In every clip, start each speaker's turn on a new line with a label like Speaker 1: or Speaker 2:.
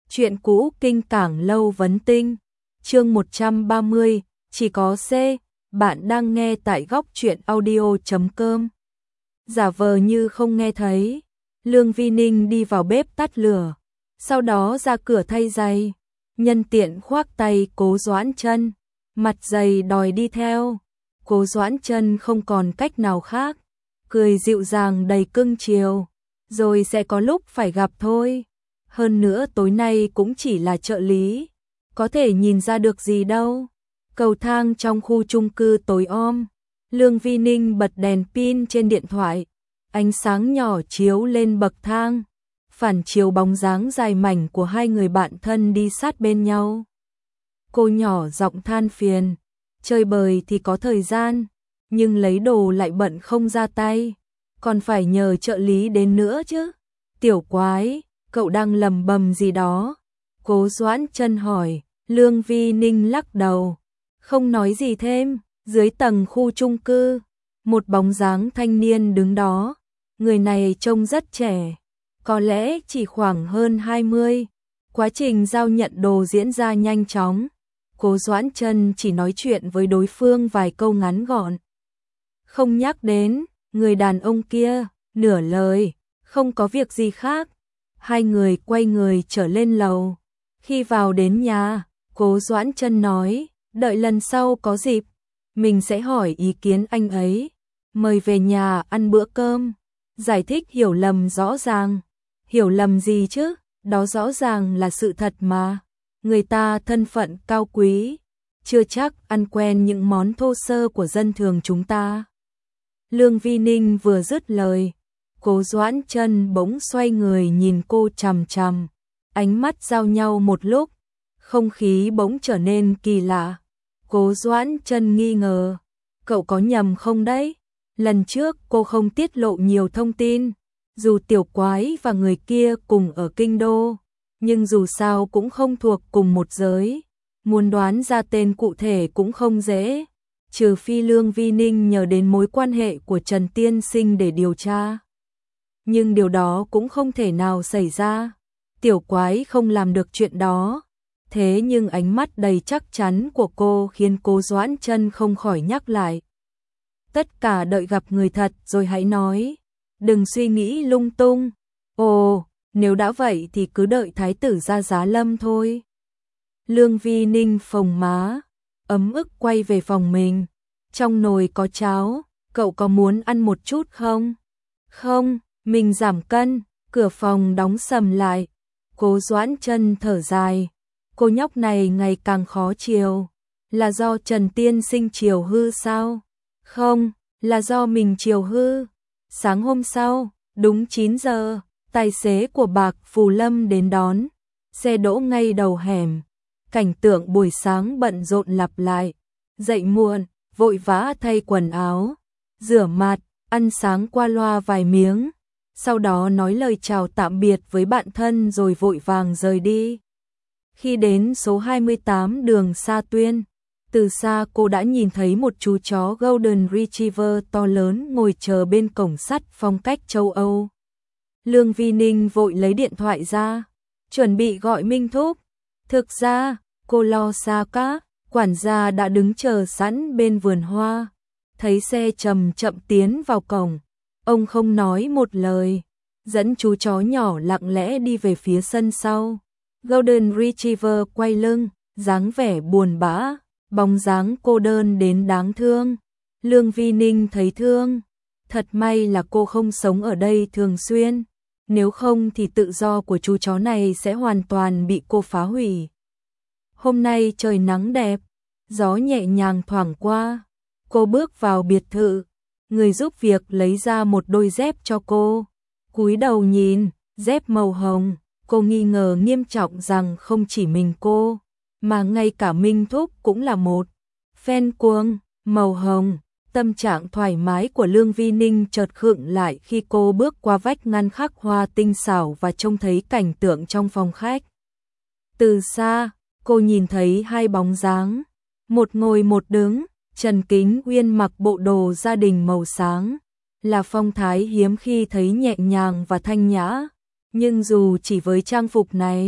Speaker 1: Chuyện cũ kinh cảng lâu vấn tinh. Chương 130, chỉ có C. Bạn đang nghe tại góc truyện audio.com. Giả vờ như không nghe thấy, Lương Vi Ninh đi vào bếp tắt lửa, sau đó ra cửa thay giày, nhân tiện khoác tay Cố Doãn Chân, mặt dày đòi đi theo. Cố Doãn Chân không còn cách nào khác, cười dịu dàng đầy cưng chiều, rồi sẽ có lúc phải gặp thôi. Hơn nữa tối nay cũng chỉ là trợ lý, có thể nhìn ra được gì đâu. Cầu thang trong khu chung cư tối om, Lương Vi Ninh bật đèn pin trên điện thoại, ánh sáng nhỏ chiếu lên bậc thang, phản chiếu bóng dáng dài mảnh của hai người bạn thân đi sát bên nhau. Cô nhỏ giọng than phiền, chơi bời thì có thời gian, nhưng lấy đồ lại bận không ra tay, còn phải nhờ trợ lý đến nữa chứ. Tiểu quái, cậu đang lầm bầm gì đó? Cố Doãn Chân hỏi. Lương Vi Ninh lắc đầu, không nói gì thêm. Dưới tầng khu chung cư, một bóng dáng thanh niên đứng đó. Người này trông rất trẻ, có lẽ chỉ khoảng hơn 20. Quá trình giao nhận đồ diễn ra nhanh chóng. Cố Doãn Chân chỉ nói chuyện với đối phương vài câu ngắn gọn, không nhắc đến người đàn ông kia nửa lời. Không có việc gì khác, hai người quay người trở lên lầu. Khi vào đến nhà, Cố Doãn Chân nói, đợi lần sau có dịp, mình sẽ hỏi ý kiến anh ấy, mời về nhà ăn bữa cơm. Giải thích hiểu lầm rõ ràng. Hiểu lầm gì chứ, đó rõ ràng là sự thật mà. Người ta thân phận cao quý, chưa chắc ăn quen những món thô sơ của dân thường chúng ta. Lương Vi Ninh vừa dứt lời, Cố Doãn Chân bỗng xoay người nhìn cô chằm chằm, ánh mắt giao nhau một lúc, không khí bỗng trở nên kỳ lạ. Cố Doãn Chân nghi ngờ, cậu có nhầm không đấy? Lần trước cô không tiết lộ nhiều thông tin, dù tiểu quái và người kia cùng ở kinh đô, nhưng dù sao cũng không thuộc cùng một giới, muốn đoán ra tên cụ thể cũng không dễ, trừ phi Lương Vi Ninh nhờ đến mối quan hệ của Trần Tiên Sinh để điều tra. Nhưng điều đó cũng không thể nào xảy ra, tiểu quái không làm được chuyện đó. Thế nhưng ánh mắt đầy chắc chắn của cô khiến Cố Doãn Chân không khỏi nhắc lại. Tất cả đợi gặp người thật rồi hãy nói, đừng suy nghĩ lung tung. Ồ, nếu đã vậy thì cứ đợi thái tử ra giá lâm thôi. Lương Vi Ninh phồng má, ấm ức quay về phòng mình. Trong nồi có cháo, cậu có muốn ăn một chút không? Không, mình giảm cân. Cửa phòng đóng sầm lại. Cố Doãn Chân thở dài. Cô nhóc này ngày càng khó chiều. Là do Trần Tiên Sinh chiều hư sao? Không, là do mình chiều hư. Sáng hôm sau, đúng 9 giờ, tài xế của Bạc Phù Lâm đến đón. Xe đỗ ngay đầu hẻm. Cảnh tượng buổi sáng bận rộn lặp lại. Dậy muộn, vội vã thay quần áo, rửa mặt, ăn sáng qua loa vài miếng, sau đó nói lời chào tạm biệt với bạn thân rồi vội vàng rời đi. Khi đến số 28 đường Sa Tuyên, từ xa cô đã nhìn thấy một chú chó Golden Retriever to lớn ngồi chờ bên cổng sắt phong cách châu Âu. Lương Vi Ninh vội lấy điện thoại ra, chuẩn bị gọi Minh Thúc. Thực ra, cô lo xa cá. Quản gia đã đứng chờ sẵn bên vườn hoa, thấy xe chậm chậm tiến vào cổng, ông không nói một lời, dẫn chú chó nhỏ lặng lẽ đi về phía sân sau. Golden Retriever quay lưng, dáng vẻ buồn bã, bóng dáng cô đơn đến đáng thương. Lương Vi Ninh thấy thương, thật may là cô không sống ở đây thường xuyên, nếu không thì tự do của chú chó này sẽ hoàn toàn bị cô phá hủy. Hôm nay trời nắng đẹp, gió nhẹ nhàng thoảng qua. Cô bước vào biệt thự, người giúp việc lấy ra một đôi dép cho cô. Cúi đầu nhìn, dép màu hồng, cô nghi ngờ nghiêm trọng rằng không chỉ mình cô, mà ngay cả Minh Thúc cũng là một fan cuồng màu hồng. Tâm trạng thoải mái của Lương Vi Ninh chợt khựng lại khi cô bước qua vách ngăn khắc hoa tinh xảo và trông thấy cảnh tượng trong phòng khách. Từ xa, cô nhìn thấy hai bóng dáng, một ngồi một đứng. Trần Kính Uyên mặc bộ đồ gia đình màu sáng, là phong thái hiếm khi thấy nhẹ nhàng và thanh nhã, nhưng dù chỉ với trang phục này,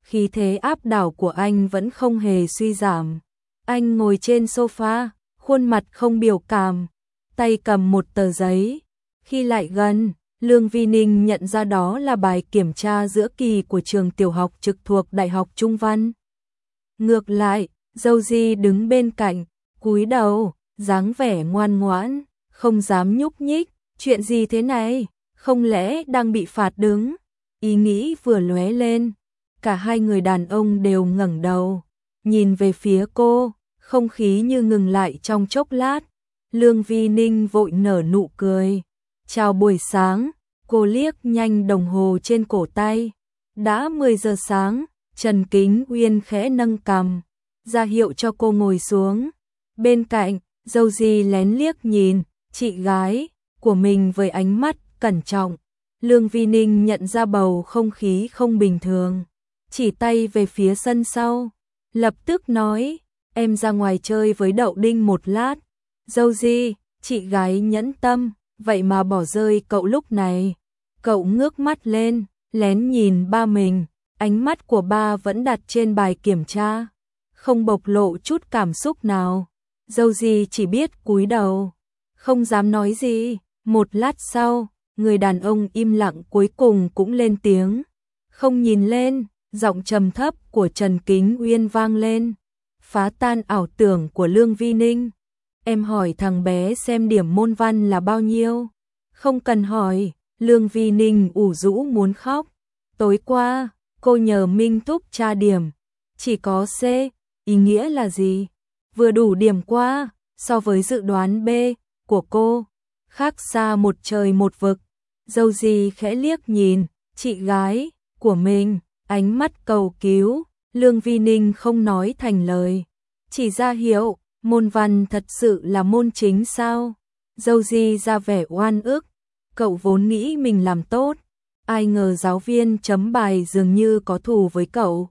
Speaker 1: khí thế áp đảo của anh vẫn không hề suy giảm. Anh ngồi trên sofa, khuôn mặt không biểu cảm, tay cầm một tờ giấy. Khi lại gần, Lương Vi Ninh nhận ra đó là bài kiểm tra giữa kỳ của trường tiểu học trực thuộc Đại học Trung Văn. Ngược lại, Dâu Di đứng bên cạnh, cúi đầu, dáng vẻ ngoan ngoãn, không dám nhúc nhích. Chuyện gì thế này? Không lẽ đang bị phạt đứng? Ý nghĩ vừa lóe lên, cả hai người đàn ông đều ngẩng đầu, nhìn về phía cô, không khí như ngừng lại trong chốc lát. Lương Vi Ninh vội nở nụ cười. Chào buổi sáng, cô liếc nhanh đồng hồ trên cổ tay. Đã 10 giờ sáng, Trần Kính Uyên khẽ nâng cằm, ra hiệu cho cô ngồi xuống. Bên cạnh, Dâu Di lén liếc nhìn chị gái của mình với ánh mắt cẩn trọng. Lương Vi Ninh nhận ra bầu không khí không bình thường, chỉ tay về phía sân sau, lập tức nói, em ra ngoài chơi với Đậu Đinh một lát. Dâu Di, chị gái nhẫn tâm, vậy mà bỏ rơi cậu lúc này. Cậu ngước mắt lên, lén nhìn ba mình, ánh mắt của ba vẫn đặt trên bài kiểm tra, không bộc lộ chút cảm xúc nào. Dâu Di chỉ biết cúi đầu, không dám nói gì. Một lát sau, người đàn ông im lặng cuối cùng cũng lên tiếng. Không nhìn lên, giọng trầm thấp của Trần Kính Uyên vang lên, phá tan ảo tưởng của Lương Vi Ninh. Em hỏi thằng bé xem điểm môn văn là bao nhiêu? Không cần hỏi, Lương Vi Ninh ủ rũ muốn khóc. Tối qua, cô nhờ Minh Thúc tra điểm, chỉ có C, ý nghĩa là gì? Vừa đủ điểm qua, so với dự đoán B của cô, khác xa một trời một vực. Dâu Di khẽ liếc nhìn chị gái của mình, ánh mắt cầu cứu. Lương Vi Ninh không nói thành lời, chỉ ra hiệu. Môn văn thật sự là môn chính sao? Dâu Di ra vẻ oan ức, cậu vốn nghĩ mình làm tốt, ai ngờ giáo viên chấm bài dường như có thù với cậu.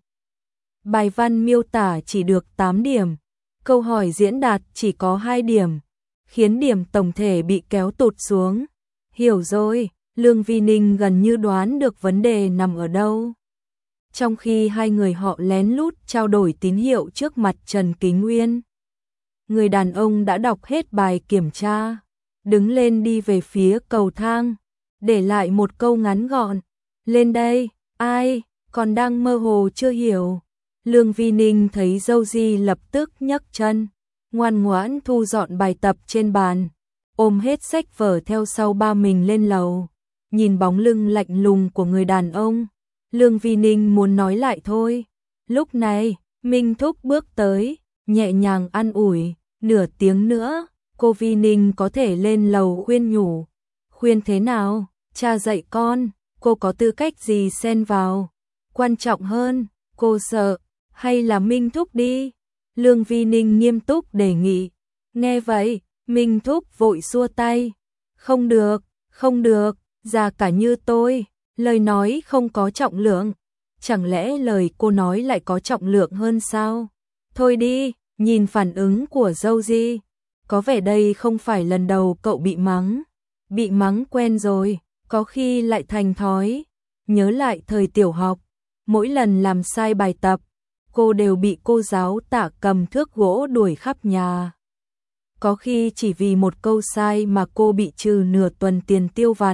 Speaker 1: Bài văn miêu tả chỉ được 8 điểm, câu hỏi diễn đạt chỉ có 2 điểm, khiến điểm tổng thể bị kéo tụt xuống. Hiểu rồi, Lương Vi Ninh gần như đoán được vấn đề nằm ở đâu. Trong khi hai người họ lén lút trao đổi tín hiệu trước mặt Trần Kính Uyên, người đàn ông đã đọc hết bài kiểm tra, đứng lên đi về phía cầu thang, để lại một câu ngắn gọn, lên đây. Ai, còn đang mơ hồ chưa hiểu. Lương Vi Ninh thấy Dâu Di lập tức nhấc chân, ngoan ngoãn thu dọn bài tập trên bàn, ôm hết sách vở theo sau ba mình lên lầu. Nhìn bóng lưng lạnh lùng của người đàn ông, Lương Vi Ninh muốn nói lại thôi. Lúc này, Minh Thúc bước tới, nhẹ nhàng an ủi, nửa tiếng nữa, cô Vi Ninh có thể lên lầu khuyên nhủ. Khuyên thế nào? Cha dạy con, cô có tư cách gì xen vào? Quan trọng hơn, cô sợ, hay là Minh Thúc đi? Lương Vi Ninh nghiêm túc đề nghị. Nghe vậy, Minh Thúc vội xua tay. Không được, không được, già cả như tôi, lời nói không có trọng lượng. Chẳng lẽ lời cô nói lại có trọng lượng hơn sao? Thôi đi. Nhìn phản ứng của Dâu Di, có vẻ đây không phải lần đầu cậu bị mắng quen rồi, có khi lại thành thói. Nhớ lại thời tiểu học, mỗi lần làm sai bài tập, cô đều bị cô giáo Tạ cầm thước gỗ đuổi khắp nhà. Có khi chỉ vì một câu sai mà cô bị trừ nửa tuần tiền tiêu vặt.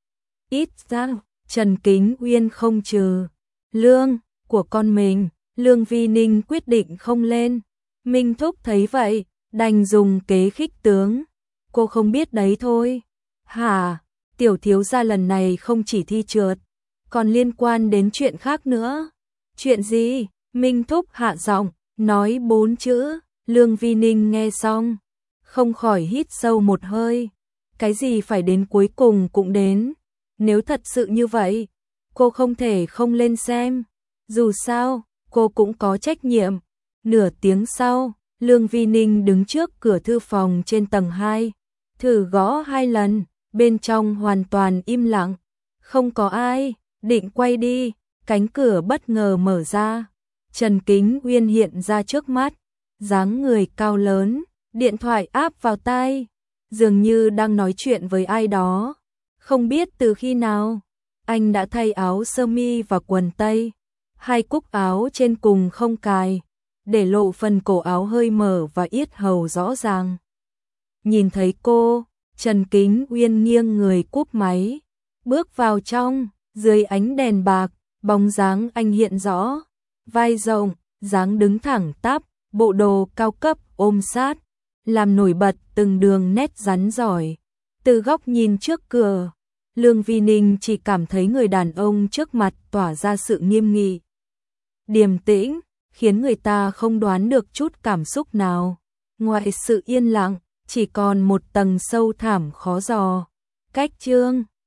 Speaker 1: Ít ra, Trần Kính Uyên không trừ lương của con mình. Lương Vi Ninh quyết định không lên. Minh Thúc thấy vậy, đành dùng kế khích tướng. Cô không biết đấy thôi. Hả, tiểu thiếu gia lần này không chỉ thi trượt, còn liên quan đến chuyện khác nữa. Chuyện gì? Minh Thúc hạ giọng, nói 4 chữ. Lương Vi Ninh nghe xong, không khỏi hít sâu một hơi. Cái gì phải đến cuối cùng cũng đến. Nếu thật sự như vậy, cô không thể không lên xem. Dù sao, cô cũng có trách nhiệm. Nửa tiếng sau, Lương Vi Ninh đứng trước cửa thư phòng trên tầng 2, thử gõ 2 lần, bên trong hoàn toàn im lặng, không có ai. Định quay đi, cánh cửa bất ngờ mở ra. Trần Kính Uyên hiện ra trước mắt, dáng người cao lớn, điện thoại áp vào tai, dường như đang nói chuyện với ai đó. Không biết từ khi nào, anh đã thay áo sơ mi và quần tây, Hai cúc áo trên cùng không cài, để lộ phần cổ áo hơi mở và yết hầu rõ ràng. Nhìn thấy cô, Trần Kính Uyên nghiêng người cúp máy, bước vào trong, dưới ánh đèn bạc, bóng dáng anh hiện rõ, vai rộng, dáng đứng thẳng tắp, bộ đồ cao cấp ôm sát, làm nổi bật từng đường nét rắn giỏi. Từ góc nhìn trước cửa, Lương Vi Ninh chỉ cảm thấy người đàn ông trước mặt tỏa ra sự nghiêm nghị, điềm tĩnh, khiến người ta không đoán được chút cảm xúc nào. Ngoài sự yên lặng, chỉ còn một tầng sâu thẳm khó dò. Cách chương